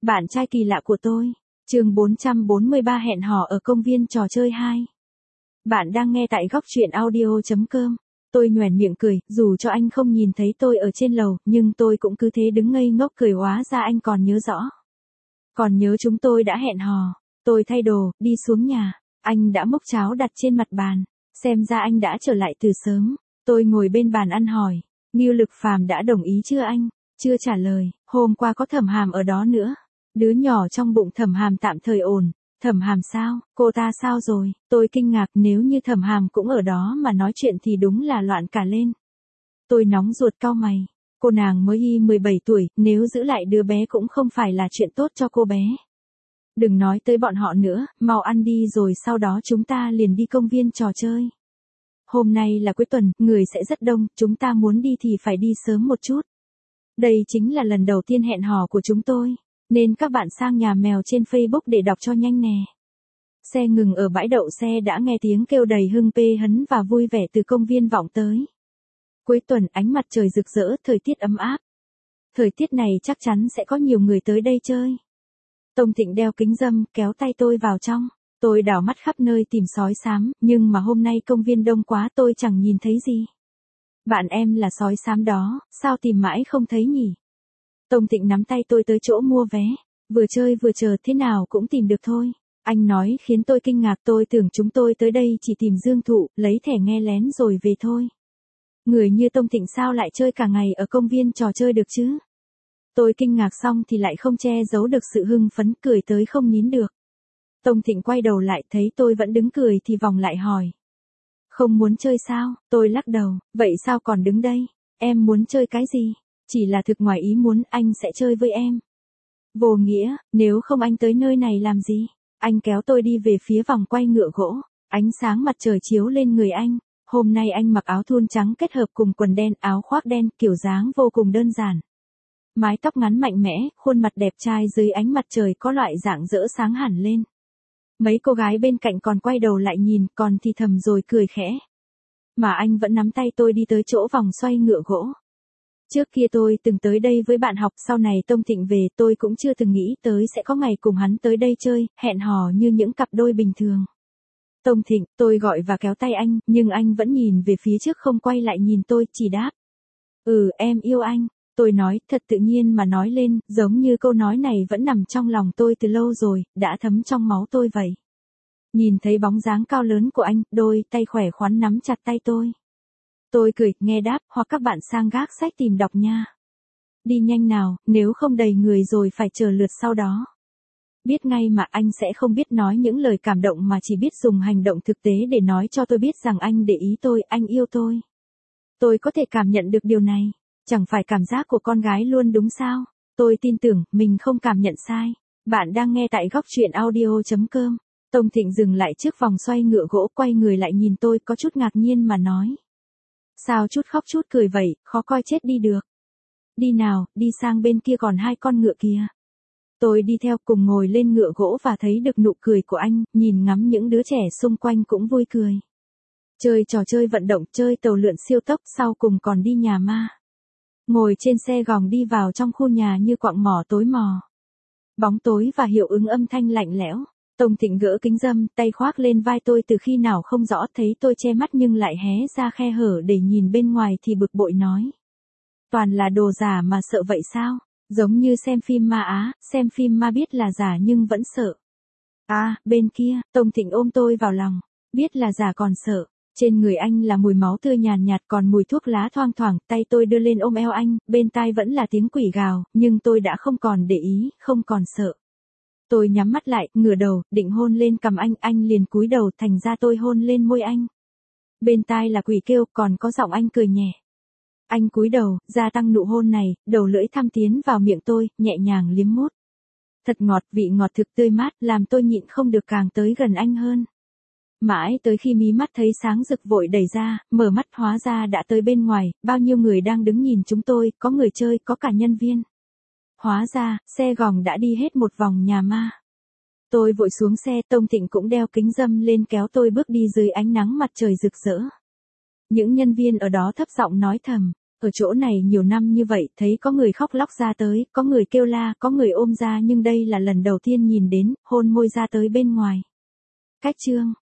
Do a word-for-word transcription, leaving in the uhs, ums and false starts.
Bạn trai kỳ lạ của tôi. Chương bốn trăm bốn mươi ba hẹn hò ở công viên trò chơi hai. Bạn đang nghe tại góc truyện audio chấm com. Tôi nhoẻn miệng cười, dù cho anh không nhìn thấy tôi ở trên lầu, nhưng tôi cũng cứ thế đứng ngây ngốc cười, hóa ra anh còn nhớ rõ. Còn nhớ chúng tôi đã hẹn hò. Tôi thay đồ, đi xuống nhà. Anh đã múc cháo đặt trên mặt bàn. Xem ra anh đã trở lại từ sớm. Tôi ngồi bên bàn ăn hỏi, Ngưu Lực Phàm đã đồng ý chưa anh? Chưa trả lời. Hôm qua có Thẩm Hàm ở đó nữa. Đứa nhỏ trong bụng Thẩm Hàm tạm thời ổn. Thẩm Hàm sao? Cô ta sao rồi? Tôi kinh ngạc, nếu như Thẩm Hàm cũng ở đó mà nói chuyện thì đúng là loạn cả lên. Tôi nóng ruột cau mày. Cô nàng mới y mười bảy tuổi, nếu giữ lại đứa bé cũng không phải là chuyện tốt cho cô bé. Đừng nói tới bọn họ nữa, mau ăn đi rồi sau đó chúng ta liền đi công viên trò chơi. Hôm nay là cuối tuần, người sẽ rất đông, chúng ta muốn đi thì phải đi sớm một chút. Đây chính là lần đầu tiên hẹn hò của chúng tôi, nên các bạn sang nhà mèo trên Facebook để đọc cho nhanh nè. Xe ngừng ở bãi đậu xe đã nghe tiếng kêu đầy hưng phấn hấn và vui vẻ từ công viên vọng tới. Cuối tuần ánh mặt trời rực rỡ, thời tiết ấm áp. Thời tiết này chắc chắn sẽ có nhiều người tới đây chơi. Tông Thịnh đeo kính râm, kéo tay tôi vào trong. Tôi đảo mắt khắp nơi tìm sói xám, nhưng mà hôm nay công viên đông quá tôi chẳng nhìn thấy gì. Bạn em là sói xám đó, sao tìm mãi không thấy nhỉ? Tông Thịnh nắm tay tôi tới chỗ mua vé. Vừa chơi vừa chờ, thế nào cũng tìm được thôi. Anh nói khiến tôi kinh ngạc, tôi tưởng chúng tôi tới đây chỉ tìm Dương Thụ, lấy thẻ nghe lén rồi về thôi. Người như Tông Thịnh sao lại chơi cả ngày ở công viên trò chơi được chứ? Tôi kinh ngạc xong thì lại không che giấu được sự hưng phấn, cười tới không nín được. Tông Thịnh quay đầu lại thấy tôi vẫn đứng cười thì vòng lại hỏi. Không muốn chơi sao? Tôi lắc đầu, vậy sao còn đứng đây? Em muốn chơi cái gì? Chỉ là thực ngoài ý muốn, anh sẽ chơi với em. Vô nghĩa, nếu không anh tới nơi này làm gì? Anh kéo tôi đi về phía vòng quay ngựa gỗ. Ánh sáng mặt trời chiếu lên người anh. Hôm nay anh mặc áo thun trắng kết hợp cùng quần đen, áo khoác đen, kiểu dáng vô cùng đơn giản. Mái tóc ngắn mạnh mẽ, khuôn mặt đẹp trai dưới ánh mặt trời có loại dạng rỡ sáng hẳn lên. Mấy cô gái bên cạnh còn quay đầu lại nhìn, còn thì thầm rồi cười khẽ. Mà anh vẫn nắm tay tôi đi tới chỗ vòng xoay ngựa gỗ. Trước kia tôi từng tới đây với bạn học, sau này Tông Thịnh về tôi cũng chưa từng nghĩ tới sẽ có ngày cùng hắn tới đây chơi, hẹn hò như những cặp đôi bình thường. Tông Thịnh, tôi gọi và kéo tay anh, nhưng anh vẫn nhìn về phía trước không quay lại nhìn tôi, chỉ đáp. Ừ, em yêu anh. Tôi nói, thật tự nhiên mà nói lên, giống như câu nói này vẫn nằm trong lòng tôi từ lâu rồi, đã thấm trong máu tôi vậy. Nhìn thấy bóng dáng cao lớn của anh, đôi tay khỏe khoắn nắm chặt tay tôi. Tôi cười, nghe đáp, hoặc các bạn sang gác sách tìm đọc nha. Đi nhanh nào, nếu không đầy người rồi phải chờ lượt sau đó. Biết ngay mà anh sẽ không biết nói những lời cảm động mà chỉ biết dùng hành động thực tế để nói cho tôi biết rằng anh để ý tôi, anh yêu tôi. Tôi có thể cảm nhận được điều này. Chẳng phải cảm giác của con gái luôn đúng sao? Tôi tin tưởng, mình không cảm nhận sai. Bạn đang nghe tại góc truyện audio chấm com. Tông Thịnh dừng lại trước vòng xoay ngựa gỗ, quay người lại nhìn tôi có chút ngạc nhiên mà nói. Sao chút khóc chút cười vậy, khó coi chết đi được. Đi nào, đi sang bên kia còn hai con ngựa kia. Tôi đi theo cùng ngồi lên ngựa gỗ và thấy được nụ cười của anh, nhìn ngắm những đứa trẻ xung quanh cũng vui cười. Chơi trò chơi vận động, chơi tàu lượn siêu tốc, sau cùng còn đi nhà ma. Ngồi trên xe gòng đi vào trong khu nhà như quặng mỏ tối mò. Bóng tối và hiệu ứng âm thanh lạnh lẽo. Tông Thịnh gỡ kính râm, tay khoác lên vai tôi từ khi nào không rõ, thấy tôi che mắt nhưng lại hé ra khe hở để nhìn bên ngoài thì bực bội nói. Toàn là đồ giả mà sợ vậy sao? Giống như xem phim ma Á, xem phim ma biết là giả nhưng vẫn sợ. À, bên kia, Tông Thịnh ôm tôi vào lòng. Biết là giả còn sợ. Trên người anh là mùi máu tươi nhàn nhạt, còn mùi thuốc lá thoang thoảng, tay tôi đưa lên ôm eo anh, bên tai vẫn là tiếng quỷ gào, nhưng tôi đã không còn để ý, không còn sợ. Tôi nhắm mắt lại, ngửa đầu, định hôn lên cằm anh, anh liền cúi đầu, thành ra tôi hôn lên môi anh. Bên tai là quỷ kêu, còn có giọng anh cười nhẹ. Anh cúi đầu, gia tăng nụ hôn này, đầu lưỡi thăm tiến vào miệng tôi, nhẹ nhàng liếm mút. Thật ngọt, vị ngọt thực tươi mát, làm tôi nhịn không được càng tới gần anh hơn. Mãi tới khi mí mắt thấy sáng rực vội đẩy ra, mở mắt hóa ra đã tới bên ngoài, bao nhiêu người đang đứng nhìn chúng tôi, có người chơi, có cả nhân viên. Hóa ra, xe gòng đã đi hết một vòng nhà ma. Tôi vội xuống xe, Tông Thịnh cũng đeo kính râm lên kéo tôi bước đi dưới ánh nắng mặt trời rực rỡ. Những nhân viên ở đó thấp giọng nói thầm, Ở chỗ này nhiều năm như vậy, thấy có người khóc lóc ra tới, có người kêu la, có người ôm ra, nhưng đây là lần đầu tiên nhìn đến, hôn môi ra tới bên ngoài. Cách chương